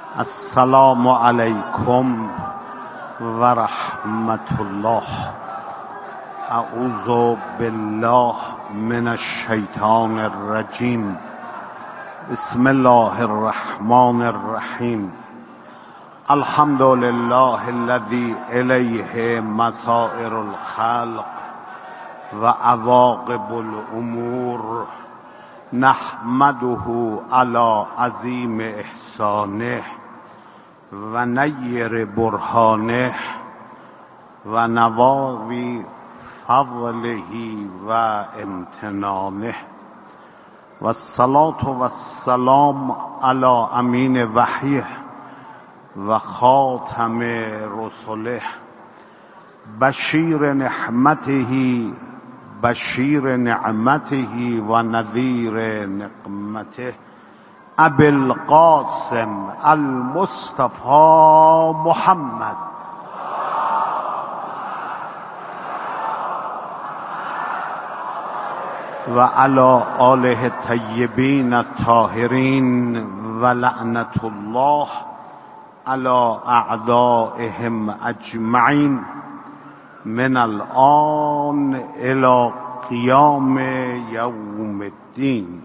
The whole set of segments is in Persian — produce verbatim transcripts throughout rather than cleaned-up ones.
السلام علیکم و رحمت الله. اعوذ بالله من الشیطان الرجیم. بسم الله الرحمن الرحیم. الحمد لله الذي الیه مصائر الخلق و عواقب الامور. نحمده علی عظیم احسانه و نیر برهانه و نواوی فضله و امتنانه و الصلاة و السلام علی امین وحیه و خاتم رسله بشیر نعمته بشیر نعمته و نذیر نقمته ابی القاسم المصطفى محمد و علی آله الطیبین الطاهرین و لعنت الله علی اعدائهم اجمعین من الان الى قیام یوم الدین.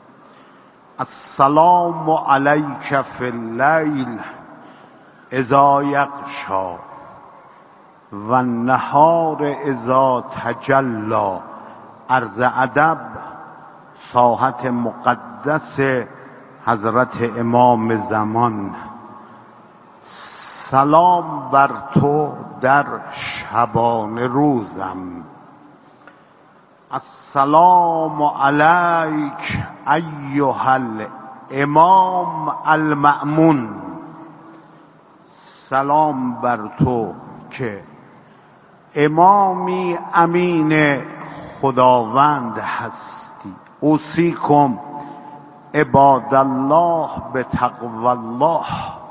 السلام علیک فی اللیل اذا یغشی و النهار اذا تجلی. عرض ادب ساحت مقدس حضرت امام زمان. سلام بر تو در شبانه روزم. السلام علیک ایها الامام المأمون. سلام بر تو که امامی امین خداوند هستی. اوصیکم عباد الله به تقوی الله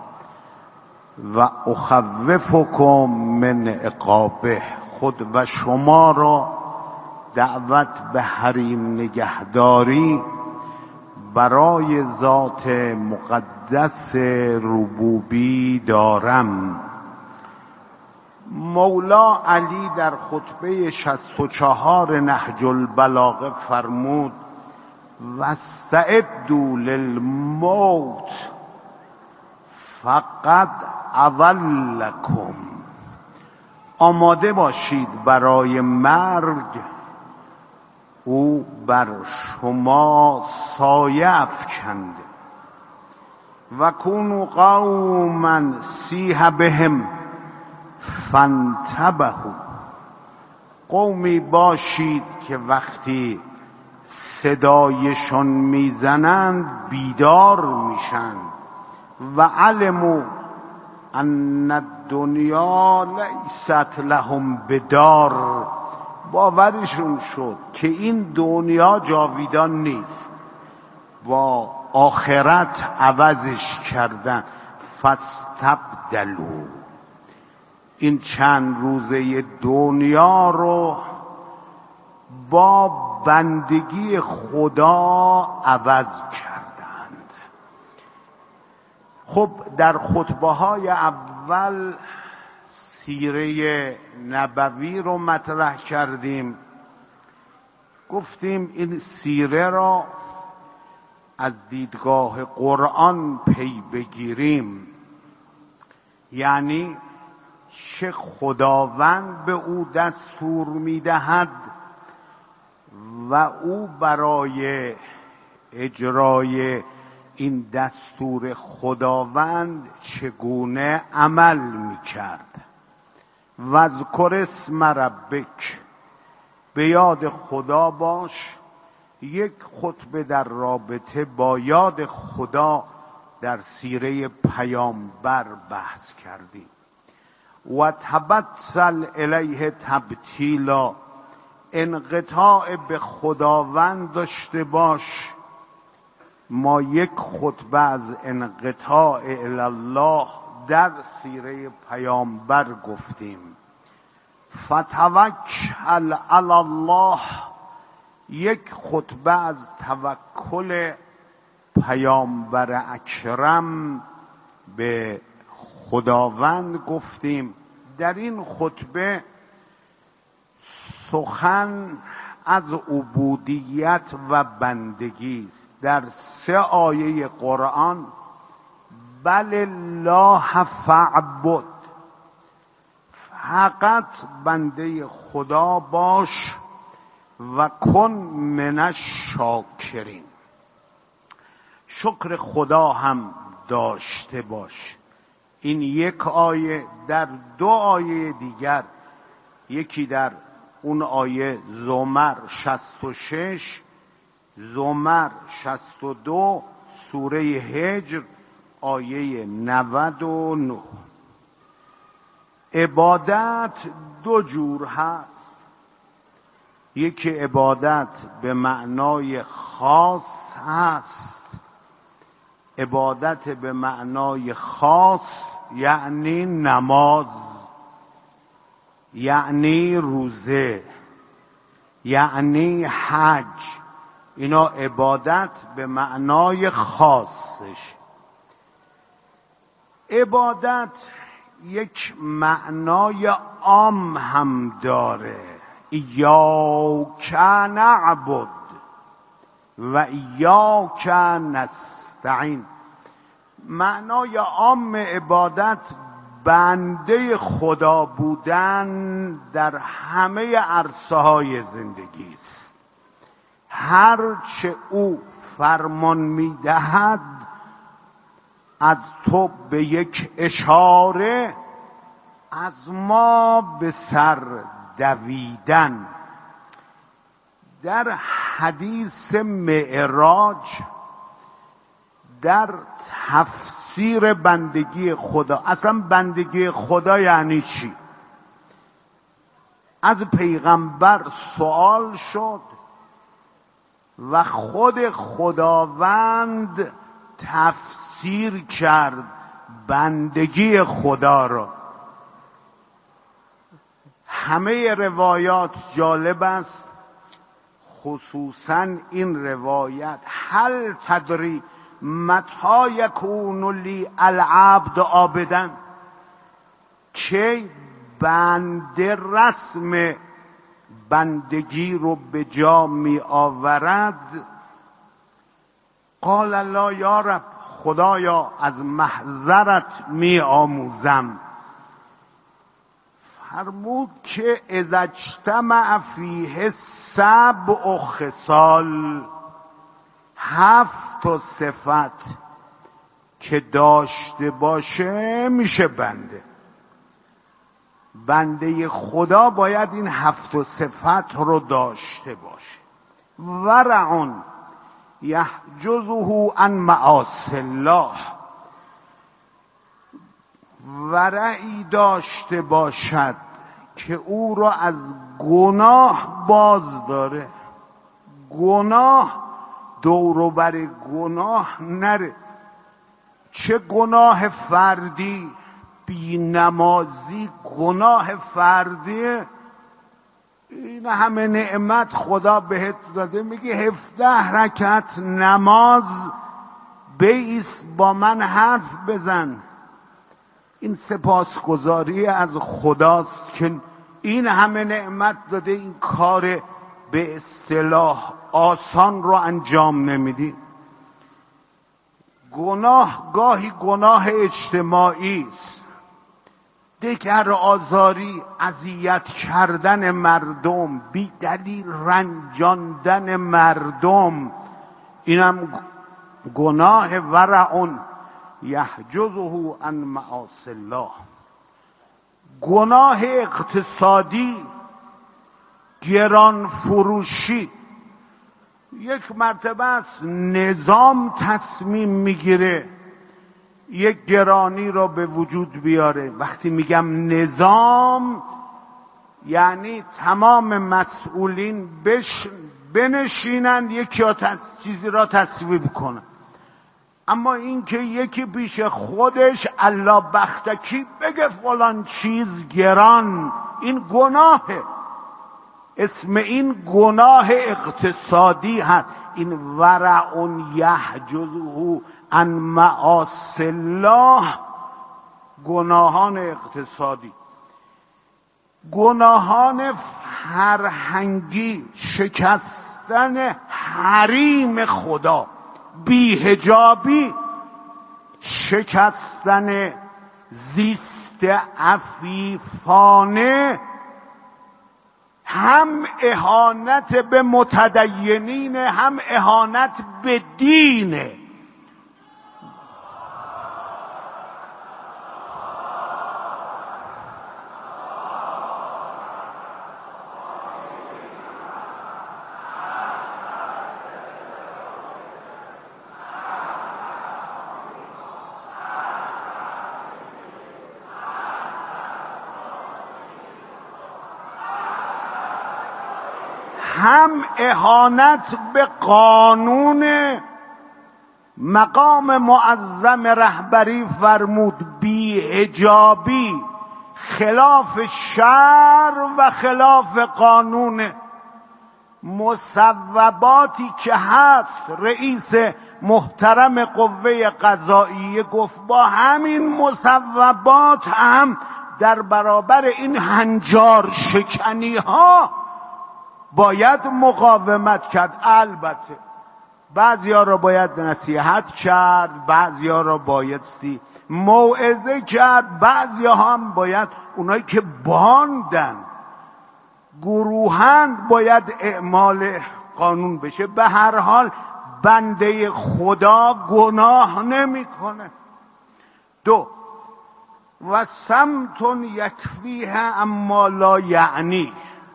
و اخوفکم من عقابه. خود و شما را دعوت به حریم نگهداری برای ذات مقدس ربوبی دارم. مولا علی در خطبه شصت و چهار نهج البلاغه فرمود واستعدوا للموت فقد اضلکم. آماده باشید برای مرگ، او بر شما سایه افکنده. و کونوا قوما سیح بهم فانتبهوا. قومی باشید که وقتی صدایشون میزنند بیدار میشن. و علموا ان الدنیا لیست لهم بدار. باورشون شد که این دنیا جاویدان نیست، با آخرت عوضش کردن. فاستبدلوا. این چند روزه دنیا رو با بندگی خدا عوض کردند. خب در خطبه های اول سیره نبوی رو مطرح کردیم. گفتیم این سیره را از دیدگاه قرآن پی بگیریم، یعنی چه خداوند به او دستور میدهد و او برای اجرای این دستور خداوند چگونه عمل میکرد. واذکر اسم ربک. به یاد خدا باش. یک خطبه در رابطه با یاد خدا در سیره پیامبر بحث کردیم. و تبتل الیه تبتیلا. انقطاع به خداوند داشته باش. ما یک خطبه از انقطاع الی الله در سیره پیامبر گفتیم. فتوکل علی الله. یک خطبه از توکل پیامبر اکرم به خداوند گفتیم. در این خطبه سخن از عبودیت و بندگی است. در سه آیه قرآن بل الله فاعبد، فقط بنده خدا باش و کن من الشاکرین، شکر خدا هم داشته باش. این یک آیه. در دو آیه دیگر، یکی در اون آیه زمر شصت و شش، زمر شصت و دو، سوره هجر آیه نود و نه. عبادت دو جور هست. یکی عبادت به معنای خاص هست. عبادت به معنای خاص یعنی نماز، یعنی روزه، یعنی حج. اینا عبادت به معنای خاصش. عبادت یک معنای عام هم داره. ایاک نعبد و ایاک نستعین. معنای عام عبادت بنده خدا بودن در همه عرصه های زندگی است. هر چه او فرمان میدهد از تو به یک اشاره از ما به سر دویدن. در حدیث معراج در تفسیر بندگی خدا، اصلا بندگی خدا یعنی چی، از پیغمبر سوال شد و خود خداوند تفسیر کرد بندگی خدا را. همه روایات جالب است، خصوصا این روایت هل تدری متی یکون لی العبد عابدا، که بنده رسم بندگی رو به جا می آورد. قال الله یا رب، خدایا از محضرت می آموزم. فرمود که اذا اجتمع فیه سبع خصال، هفت صفت که داشته باشه میشه بنده. بنده خدا باید این هفت صفت رو داشته باشه. ورع یحجزه عن معاصی الله، ورعی داشته باشد که او را از گناه باز داره. گناه دور بر گناه نره، چه گناه فردی، بی نمازی گناه فردیه. این همه نعمت خدا بهت داده، میگه هفده رکعت نماز بیس با من حرف بزن. این سپاسگزاری از خداست که این همه نعمت داده، این کار به اصطلاح آسان رو انجام نمیدی. گناه گاهی گناه اجتماعی است، دگر آزاری، اذیت کردن مردم، بی دلیل رنجاندن مردم، اینم گناه. ورع یحجزه عن معاصی الله. گناه اقتصادی، گران فروشی. یک مرتبه است نظام تصمیم میگیره یک گرانی را به وجود بیاره. وقتی میگم نظام یعنی تمام مسئولین بش بنشینند یکی چیزی را تصویب کنند. اما اینکه یکی پیش خودش الله بختکی بگه فلان چیز گران، این گناهه. اسم این گناه اقتصادی هست. این ورع یحجزه عن معاصی الله گناهان اقتصادی، گناهان فرهنگی، شکستن حریم خدا، بی‌حجابی، شکستن زیست عفیفانه، هم اهانت به متدینین، هم اهانت به دینه. هم اهانت به قانون. مقام معظم رهبری فرمود بی‌حجابی خلاف شرع و خلاف قانون. مصوباتی که هست، رئیس محترم قوه قضاییه گفت با همین مصوبات هم در برابر این هنجار شکنی ها باید مقاومت کرد. البته بعضیا را باید نصیحت کرد، بعضیا را بایستی موعظه کرد، بعضیا هم باید اونایی که باندن گروهند باید اعمال قانون بشه. به هر حال بنده خدا گناه نمیکنه. دو، و سمتون یکفیه اما لا یعنی،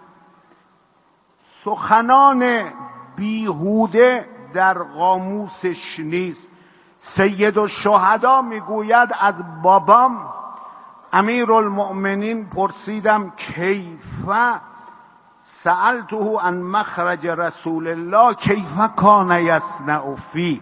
سخنان بیهوده در قاموسش نیست. سید الشهدا میگوید از بابام امیرالمؤمنین پرسیدم کیفه سألته عن مخرج رسول الله کیفه کان یصنع فی.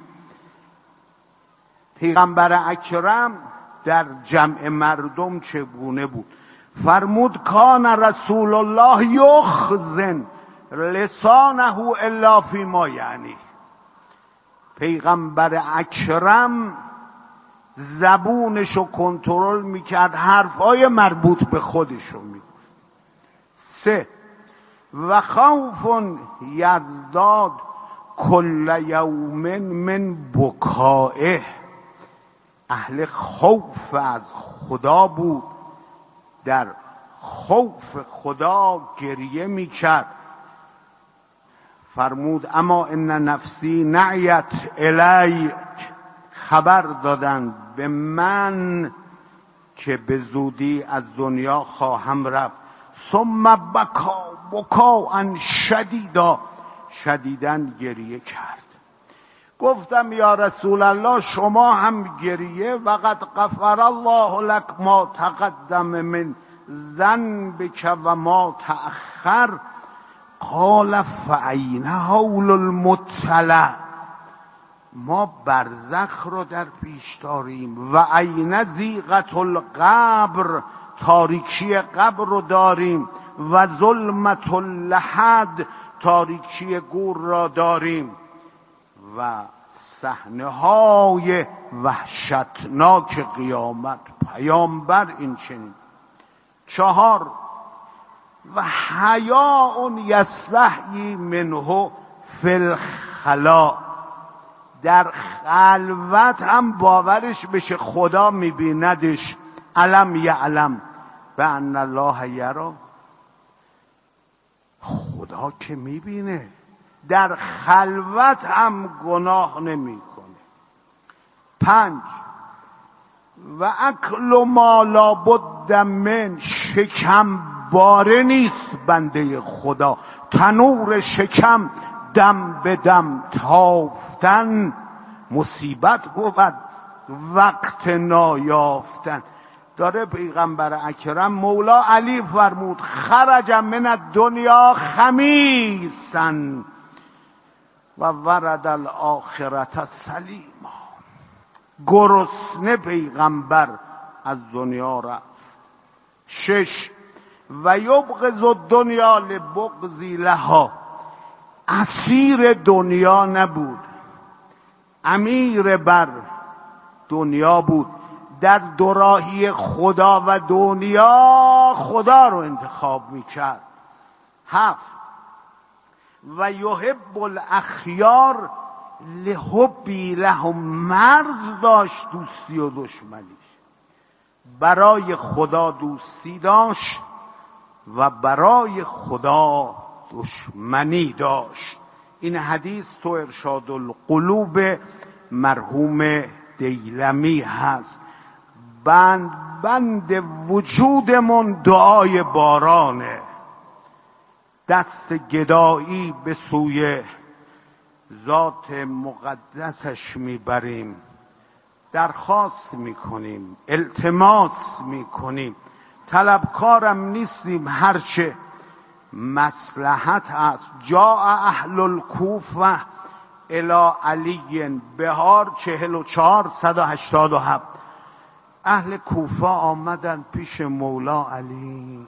پیغمبر اکرم در جمع مردم چگونه بود؟ فرمود کان رسول الله یخزن لسانه الا فی ما یعنی. پیغمبر اکرم زبونشو کنترل میکرد، حرفای مربوط به خودشو میگفت. سه، و خوف یزداد کل یوم من بکائه. اهل خوف از خدا بود، در خوف خدا گریه میکرد. فرمود اما ان نفسی نعیت الیک، خبر دادند به من که به زودی از دنیا خواهم رفت. ثم بکا بکاء شدیدا، شدیداً گریه کرد. گفتم یا رسول الله شما هم گریه؟ وقد غفر الله لك ما تقدم من ذنبک و ما تأخر. قال فأین حول المطلع. ما برزخ رو در پیش داریم و این ضیقة القبر، تاریکی قبر رو داریم، و ظلمت اللحد، تاریکی گور را داریم، و صحنه های وحشتناک قیامت. پیامبر این چنین. چهار، و حیاء یستحیی منه فی الخلا. در خلوت هم باورش بشه خدا میبیندش. علم یعلم به ان الله یرا. خدا که میبینه، در خلوت هم گناه نمیکنه. پنج، و اکل ما لا بد من، شکم باره نیست بنده خدا. تنور شکم دم به دم تافتن مصیبت بود، وقت نایافتن. داره پیغمبر اکرم مولا علی فرمود خرج من الدنیا خمیسا و ورد الاخرة سلیما. گرسنه پیغمبر از دنیا رفت. شش، و یبغض الدنیا لبغض لها. اسیر دنیا نبود، امیر بر دنیا بود. در دوراهی خدا و دنیا خدا رو انتخاب میکرد. هفت، و یحب الاخیار لحبی لهم، مرز داشت دوستی و دشمنیش. برای خدا دوستی داشت و برای خدا دشمنی داشت. این حدیث تو ارشاد القلوب مرحوم دیلمی هست. بند بند وجودمون دعای بارانه. دست گدایی به سوی ذات مقدسش میبریم، درخواست میکنیم، التماس میکنیم، طلبکارم نیستیم، هرچه مصلحت است. جاء اهل الکوفه الی علی، بهار چهل و چهار صد و هشتاد و هفت. اهل کوفه آمدن پیش مولا علی،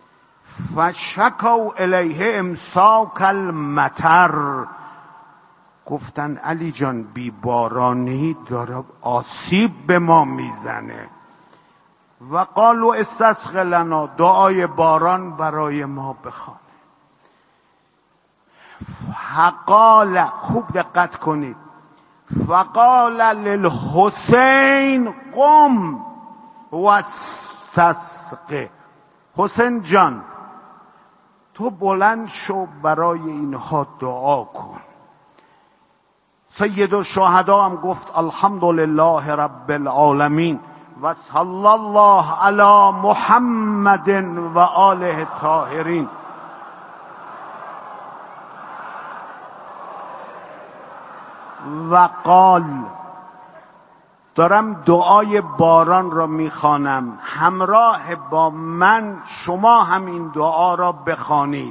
فشکوا الیه امساک المطر، گفتن علی جان بی بارانی داره آسیب به ما میزنه. و قالوا استسق لنا، دعای باران برای ما بخوان. فقال، خوب دقت کنید، فقال للحسین قم واستسق، حسین جان تو بلند شو برای اینها دعا کن. سید الشهدا هم گفت الحمدلله رب العالمین و صلی الله علی محمد و آله الطاهرین. و قال، دارم دعای باران را میخوانم، همراه با من شما هم این دعا را بخوانید.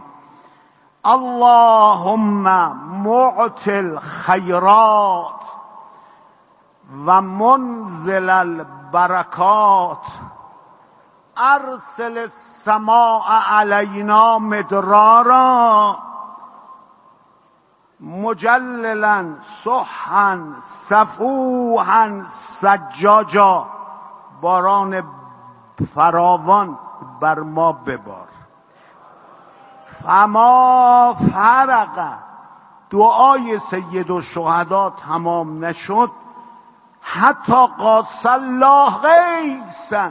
اللهم معطی الخیرات و منزل البرکات، ارسل السماء علینا مدرارا، مجللا صحا صفوحا سجاجا، باران فراوان بر ما ببار. فما فرق، دعای سید الشهدا تمام نشد حتی قاس الله غیثا،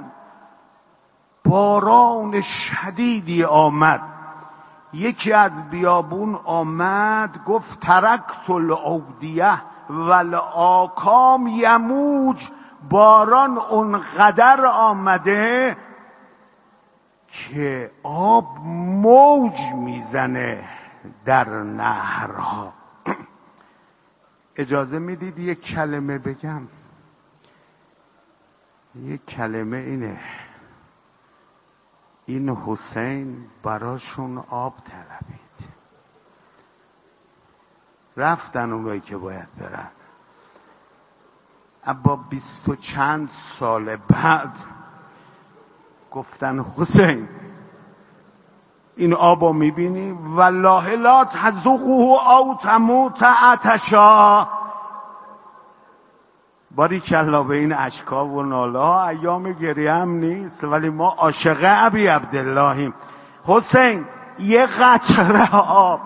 باران شدیدی آمد. یکی از بیابون آمد گفت ترکت الاودیه والآکام یموج، باران اونقدر آمده که آب موج میزنه در نهرها. اجازه میدید یک کلمه بگم؟ یک کلمه اینه، این حسین براشون آب طلبید، رفتن اونایی که باید برن. ابا بیست و چند سال بعد گفتن حسین این آبو میبینی؟ والله لا تذوقه او تموت عطشا. باریکلا به این اشکا و ناله ها، ایام گریه هم نیست، ولی ما عاشق ابی عبداللهیم. حسین یه قطره آب.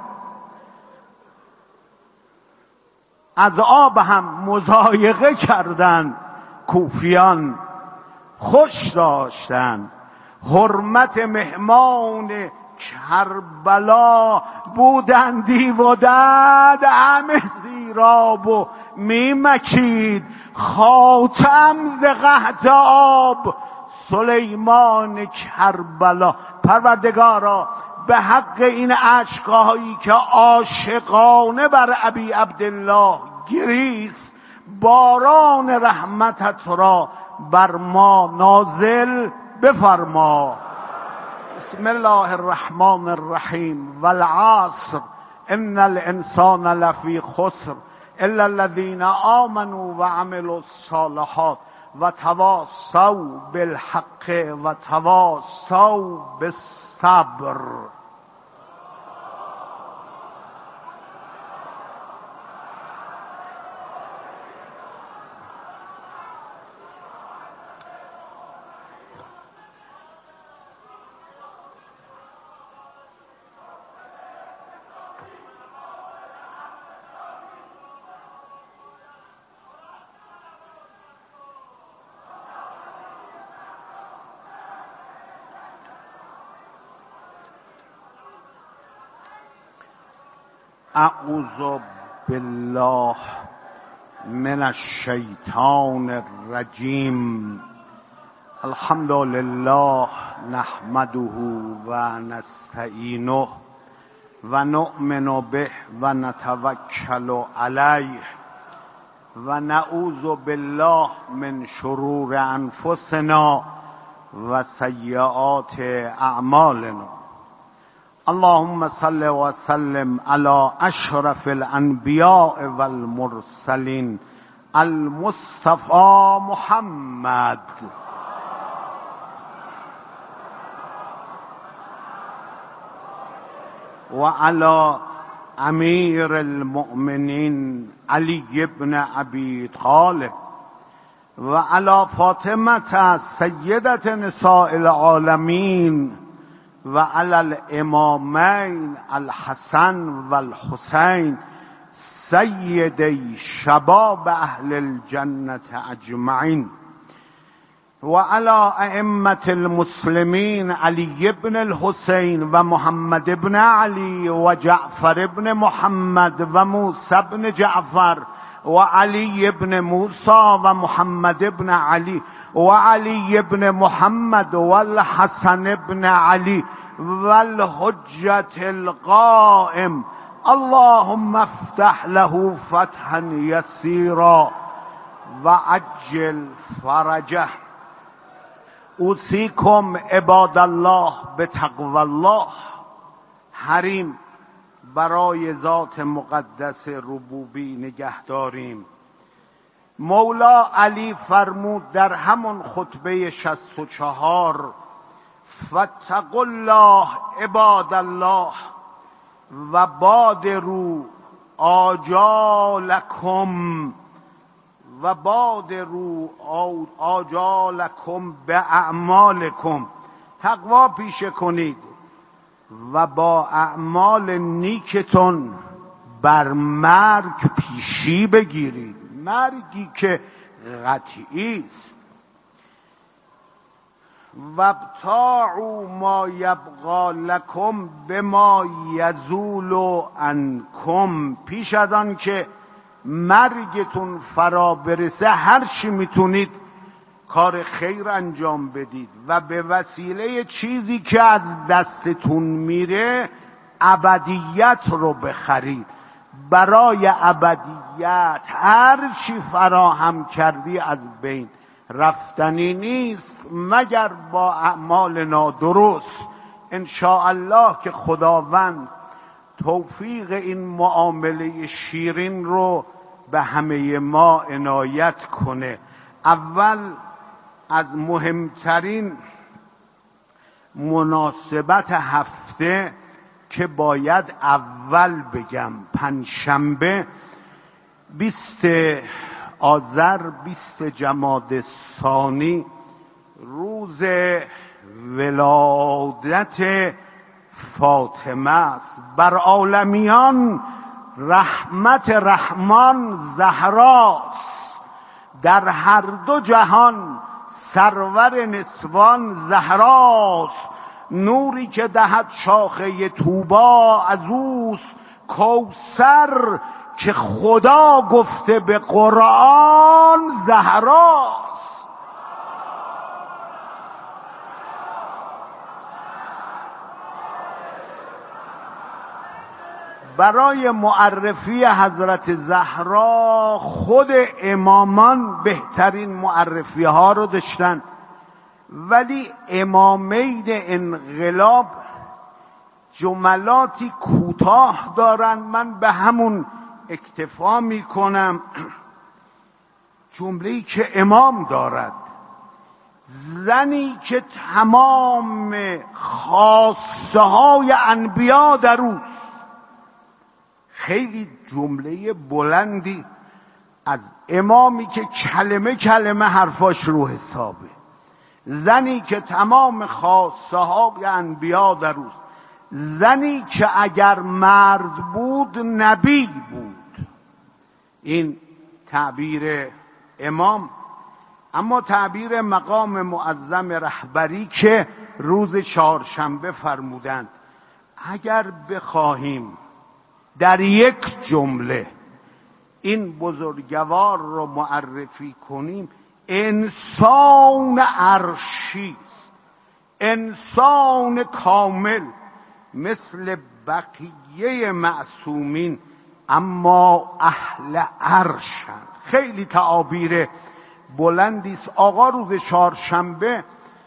از آب هم مضایقه کردن کوفیان، خوش داشتن. حرمت مهمان کربلا بودندی و دد، همه زیراب و میمکید خاتم ز قحط آب سلیمان کربلا. پروردگارا به حق این اشکهایی که عاشقانه بر ابی عبدالله گریست، باران رحمتت را بر ما نازل بفرما. بسم الله الرحمن الرحیم. والعصر ان الانسان لفی خسر الا الذين آمنوا وعملوا الصالحات وتواصوا بالحق وتواصوا بالصبر. اعوذ بالله من الشیطان الرجیم. الحمد لله نحمده و نستعینه و نؤمن به و نتوکل علیه و نعوذ بالله من شرور انفسنا و سیئات اعمالنا. اللهم صل و سلم علی اشرف الانبیاء والمرسلین المصطفى محمد و علی امیر المؤمنین علی بن ابی طالب و علی فاطمه سیدة نساء العالمین و علی الامامین الحسن و الحسین سیدی شباب اهل الجنة اجمعین و علی ائمة المسلمین علی بن الحسین و محمد بن علی و جعفر بن محمد و موسی بن جعفر و علی بن موسی و محمد بن علی و علی بن محمد و الحسن بن علی و الحجة القائم. اللهم افتح له فتحا یسیرا و عجل فرجه. اوصیکم عباد الله بتقوی الله. حریم برای ذات مقدس ربوبی نگه داریم. مولا علی فرمود در همون خطبه شصت و چهار فاتقوا الله عباد الله و بادروا آجالکم و بادروا آجالکم به اعمالکم. تقوا پیشه کنید و با اعمال نیکتون بر مرگ پیشی بگیرید، مرگی که قطعی است. وابتاعوا ما یبقی لکم بما یزول عنکم. پیش از آن که مرگتون فرا برسه هر چی میتونید کار خیر انجام بدید و به وسیله چیزی که از دستتون میره ابدیت رو بخرید. برای ابدیت هر چی فراهم کردی از بین رفتنی نیست مگر با اعمال نادرست. انشاءالله که خداوند توفیق این معامله شیرین رو به همه ما عنایت کنه. اول از مهمترین مناسبت هفته که باید اول بگم، پنجشنبه بیست آذر بیست جمادی الثانی روز ولادت فاطمه است. بر عالمیان رحمت رحمان زهراست، در هر دو جهان سرور نسوان زهراست. نوری که دهد شاخه طوبی از اوست، کوثر که خدا گفته به قرآن زهراست. برای معرفی حضرت زهرا خود امامان بهترین معرفی ها رو داشتن، ولی امامین انقلاب جملاتی کوتاه دارن، من به همون اکتفا می کنم. جمله‌ای که امام دارد: زنی که تمام خواسته های انبیا در اوست. خیلی جمله بلندی از امامی که کلمه کلمه حرفاش رو حسابه. زنی که تمام خواسته های انبیا در اوست. زنی که اگر مرد بود نبی بود. این تعبیر امام. اما تعبیر مقام معظم رهبری که روز چهارشنبه فرمودند اگر بخواهیم در یک جمله این بزرگوار رو معرفی کنیم، انسان عرشی است، انسان کامل مثل بقیه معصومین، اما اهل عرشن. خیلی تعابیر بلندی است. آقا روز چهارشنبه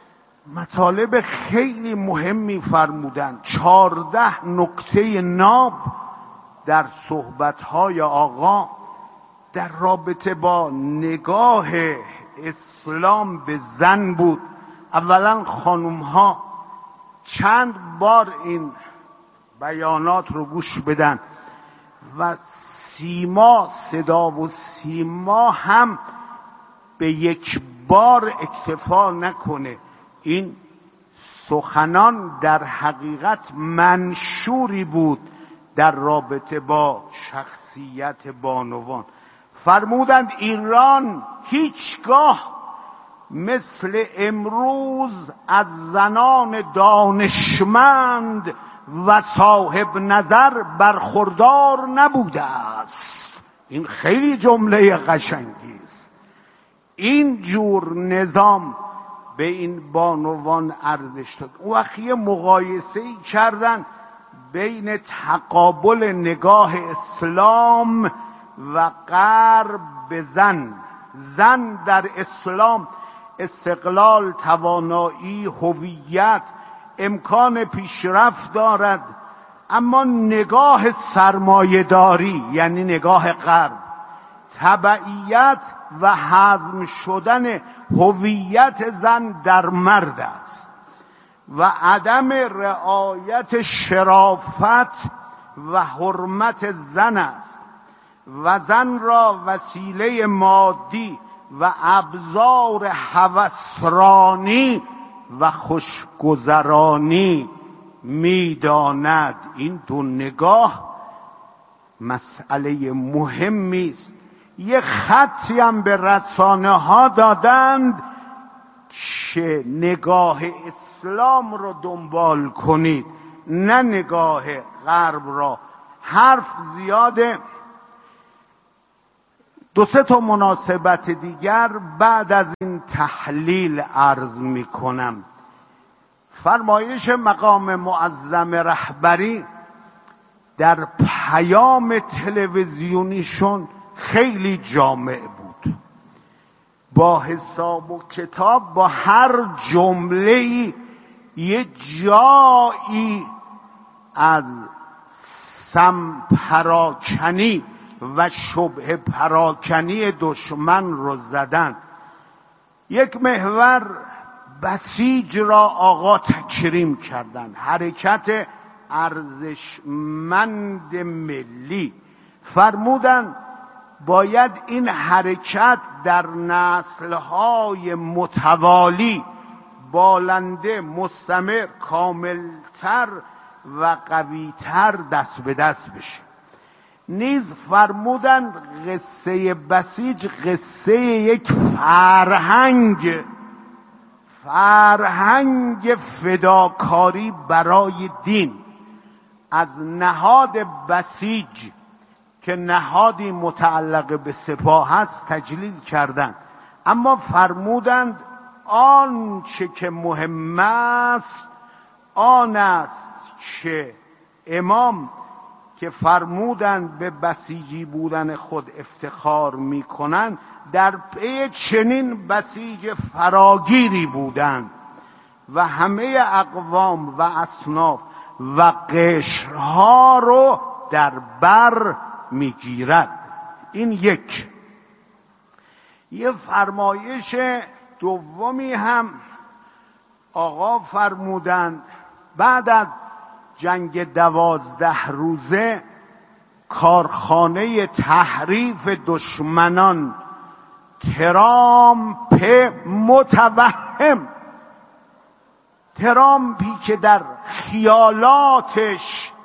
مطالب خیلی مهمی فرمودند. چهارده نکته ناب در صحبت‌های آقا در رابطه با نگاه اسلام به زن بود. اولا خانوم‌ها چند بار این بیانات رو گوش بدن و سیما، صدا و سیما هم به یک بار اکتفا نکنه. این سخنان در حقیقت منشوری بود در رابطه با شخصیت بانوان. فرمودند ایران هیچگاه مثل امروز از زنان دانشمند و صاحب نظر برخوردار نبوده است. این خیلی جمله قشنگی است. این جور نظام به این بانوان ارزش داد. اون وقت یه مقایسه‌ای کردن بین تقابل نگاه اسلام و غرب به زن. زن در اسلام استقلال، توانایی، هویت، امکان پیشرفت دارد، اما نگاه سرمایه‌داری یعنی نگاه غرب، تبعیت و هضم شدن هویت زن در مرد است و عدم رعایت شرافت و حرمت زن است و زن را وسیله مادی و ابزار هوسرانی و خوشگذرانی می‌داند. این دو نگاه مسئله مهمی است. یه خطی هم به رسانه ها دادند که نگاه اسلام رو دنبال کنید نه نگاه غرب را. حرف زیاده. دو سه تا مناسبت دیگر بعد از این تحلیل عرض می کنم. فرمایش مقام معظم رهبری در پیام تلویزیونیشون خیلی جامع بود. با حساب و کتاب با هر جمله‌ای یه جایی از سم پراکنی و شبه پراکنی دشمن رو زدن. یک محور بسیج را آقا تکریم کردن، حرکت ارزشمند ملی. فرمودن باید این حرکت در نسل‌های متوالی بالنده، مستمر، کاملتر و قویتر دست به دست بشه. نیز فرمودند قصه بسیج قصه یک فرهنگ فرهنگ فداکاری برای دین. از نهاد بسیج که نهادی متعلق به سپاه است تجلیل کردند، اما فرمودند آنچه که مهم است آن است که امام که فرمودند به بسیجی بودن خود افتخار میکنند در پی چنین بسیج فراگیری بودند و همه اقوام و اصناف و قشرها رو در بر میگیرد. این یک. یه فرمایش دومی هم آقا فرمودند بعد از جنگ دوازده روزه کارخانه تحریف دشمنان ترامپ متوهم، ترامپی که در خیالاتش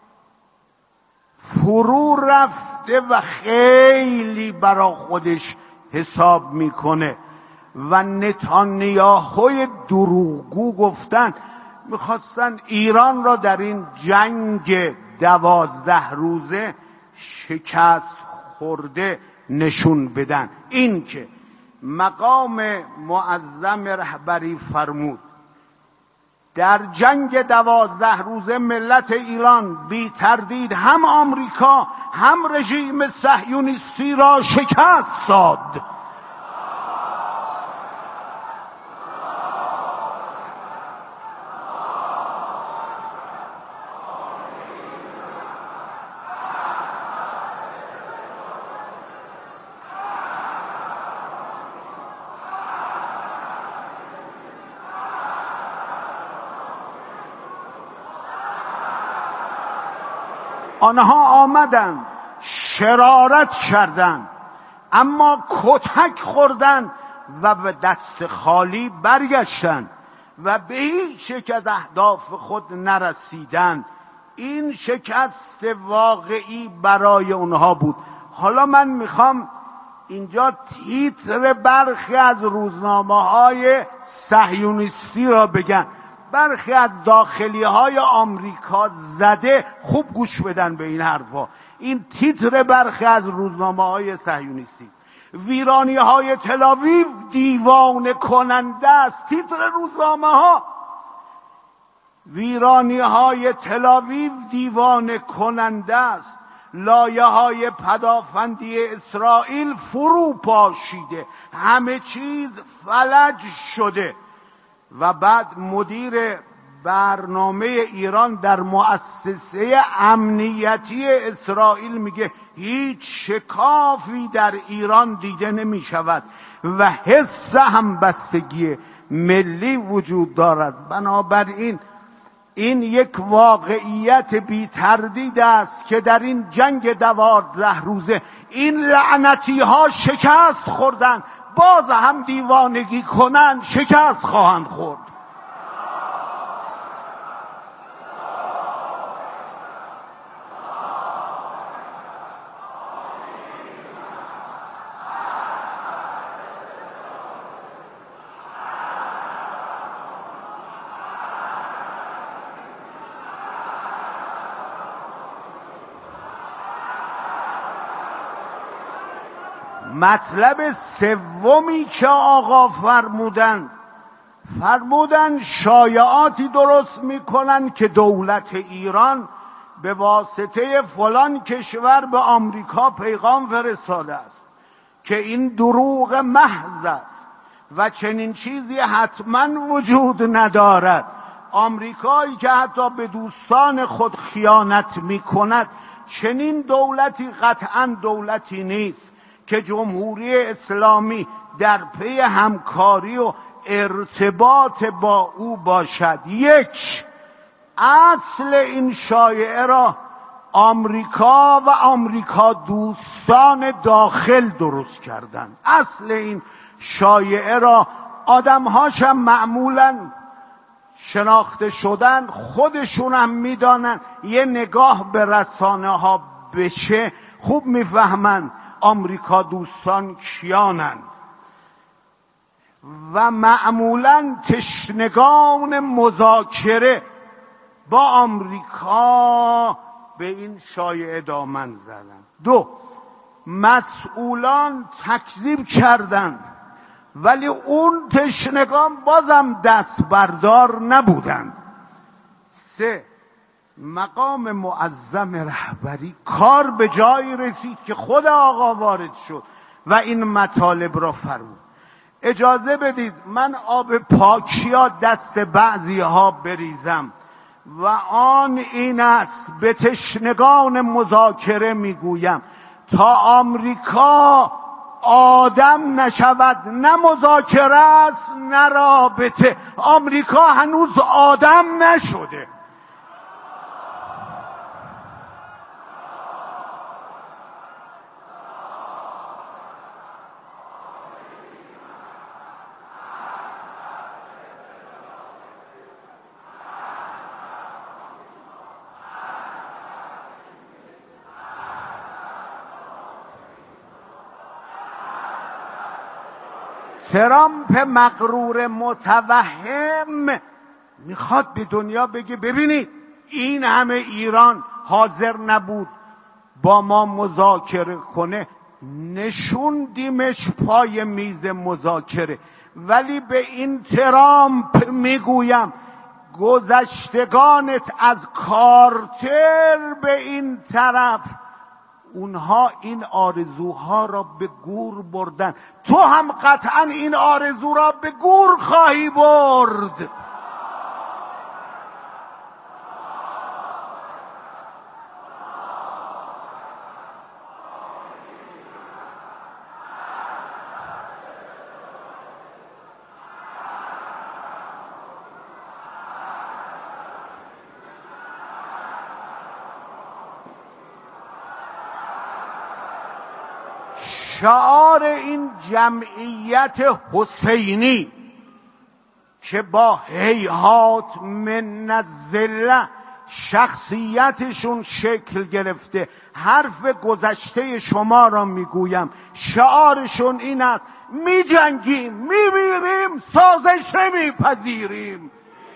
فرو رفته و خیلی برا خودش حساب میکنه و نتانیاهوی دروغگو گفتن میخواستن ایران را در این جنگ دوازده روزه شکست خورده نشون بدن. این که مقام معظم رهبری فرمود در جنگ دوازده روزه ملت ایران بی تردید هم آمریکا هم رژیم صهیونیستی را شکست داد. آنها آمدن شرارت کردند اما کتک خوردند و به دست خالی برگشتند و به هیچ یک از اهداف خود نرسیدند. این شکست واقعی برای اونها بود. حالا من میخوام اینجا تیتر برخی از روزنامه‌های صهیونیستی را بگم. برخی از داخلی های آمریکا زده، خوب گوش بدن به این حرفا. این تیتر برخی از روزنامه های صهیونیستی: ویرانی های تل‌آویو دیوانه کننده است. تیتر روزنامه ها: ویرانی های تل‌آویو دیوانه کننده است. لایه های پدافندی اسرائیل فرو پاشیده، همه چیز فلج شده. و بعد مدیر برنامه ایران در مؤسسه امنیتی اسرائیل میگه هیچ شکافی در ایران دیده نمی شود و حس همبستگی ملی وجود دارد. بنابراین این یک واقعیت بی تردید است که در این جنگ دوازده روزه این لعنتی ها شکست خوردن، باز هم دیوانگی کنند شکست خواهند خورد. مطلب سومی که آقا فرمودن فرمودن شایعاتی درست میکنن که دولت ایران به واسطه فلان کشور به آمریکا پیغام فرستاده است که این دروغ محض است و چنین چیزی حتما وجود ندارد. آمریکایی که حتی به دوستان خود خیانت میکند چنین دولتی قطعا دولتی نیست که جمهوری اسلامی در پی همکاری و ارتباط با او باشد. یک، اصل این شایعه را آمریکا و آمریکا دوستان داخل درست کردند. اصل این شایعه را آدمهاشم معمولاً شناخته شدن، خودشون هم میدانن، یه نگاه به رسانه ها بشه خوب میفهمن آمریکا دوستان کیانن و معمولاً تشنگان مذاکره با آمریکا به این شایعه دامن زدن. دو، مسئولان تکذیب کردند ولی اون تشنگان بازم دست بردار نبودند. سه، مقام معظم رهبری کار به جایی رسید که خود آقا وارد شد و این مطالب را فرمود. اجازه بدید من آب پاکیا دست بعضی ها بریزم و آن این است: به تشنگان مذاکره میگویم تا آمریکا آدم نشود نه مذاکره است نه رابطه. آمریکا هنوز آدم نشده. ترامپ مغرور متوهم میخواد به دنیا بگه ببینید این همه ایران حاضر نبود با ما مذاکره کنه، نشوندیمش پای میز مذاکره. ولی به این ترامپ میگویم گذشتگانت از کارتر به این طرف، اونها این آرزوها را به گور بردن، تو هم قطعا این آرزو را به گور خواهی برد. شعار این جمعیت حسینی که با هیهات من الذله شخصیتشون شکل گرفته، حرف گذشته شما را میگویم، شعارشون این است: می جنگیم، می میریم، سازش نمیپذیریم.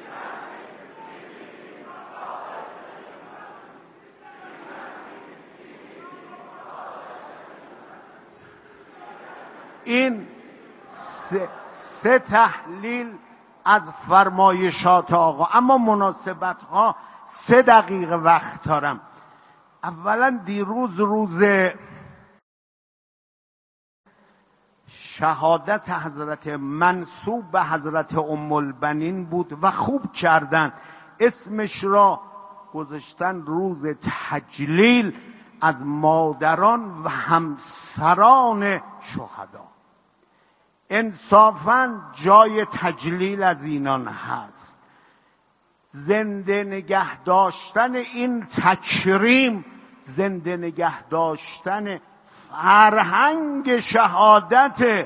این سه, سه تحلیل از فرمایشات آقا. اما مناسبت ها سه دقیقه وقت دارم. اولا دیروز روز شهادت حضرت منسوب به حضرت ام البنین بود و خوب کردن اسمش را گذاشتن روز تجلیل از مادران و همسران شهدا. انصافاً جای تجلیل از اینان هست. زنده نگه داشتن این تکریم، زنده نگه داشتن فرهنگ شهادت.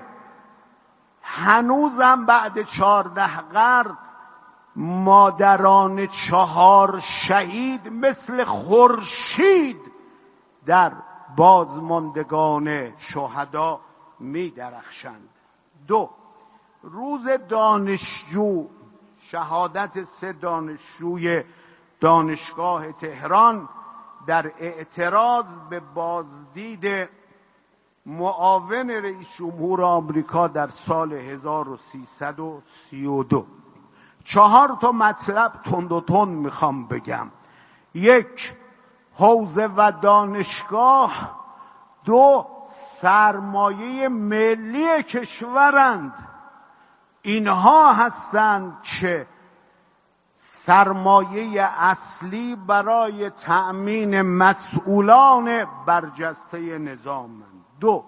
هنوزم بعد چهارده قرن مادران چهار شهید مثل خورشید در بازماندگان شهدا می درخشند. دو، روز دانشجو، شهادت سه دانشجوی دانشگاه تهران در اعتراض به بازدید معاون رئیس جمهور آمریکا در سال هزار و سیصد و سی و دو. چهار تا مطلب تند و تند میخوام بگم. یک، حوزه و دانشگاه دو سرمایه ملی کشورند. اینها هستند که سرمایه اصلی برای تأمین مسئولان برجسته نظامند. دو،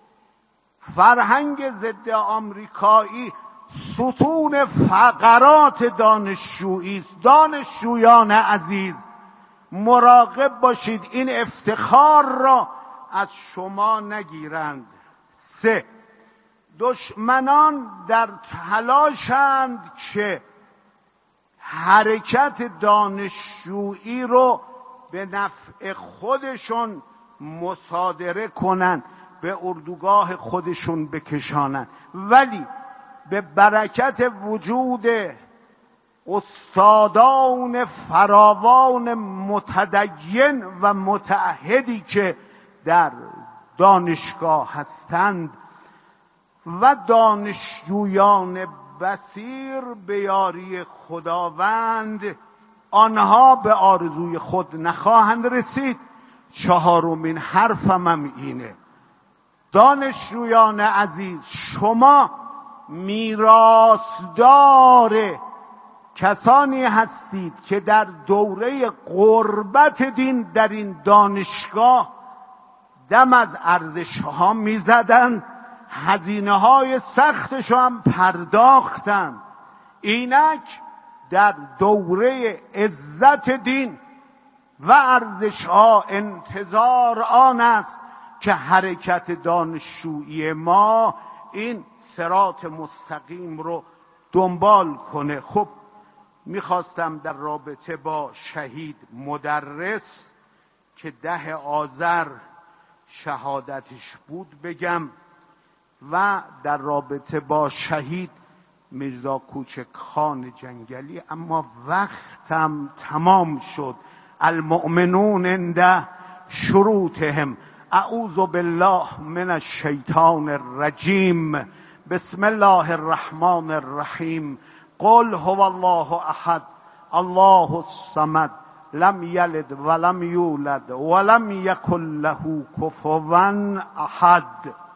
فرهنگ ضد آمریکایی ستون فقرات دانشجویی است. دانشجویان عزیز مراقب باشید این افتخار را از شما نگیرند. سه، دشمنان در تلاشند که حرکت دانشجویی رو به نفع خودشون مصادره کنند، به اردوگاه خودشون بکشانند. ولی به برکت وجود استادان فراوان متدین و متعهدی که در دانشگاه هستند و دانشجویان بصیر به یاری خداوند، آنها به آرزوی خود نخواهند رسید. چهارمین حرفم هم اینه: دانشجویان عزیز، شما میراثدار کسانی هستید که در دوره غربت دین در این دانشگاه دم از ارزش ها می زدن، هزینه های سختش هم پرداختن. اینک در دوره عزت دین و ارزش ها انتظار آن است که حرکت دانشجویی ما این صراط مستقیم رو دنبال کنه. خب میخواستم در رابطه با شهید مدرس که ده آذر شهادتش بود بگم و در رابطه با شهید میرزا کوچک خان جنگلی، اما وقتم تمام شد. المؤمنون عند شروطهم. اعوذ بالله من الشیطان الرجیم. بسم الله الرحمن الرحیم. قل هو الله احد الله الصمد لم یلد ولم یولد ولم یکن له کفوا احد.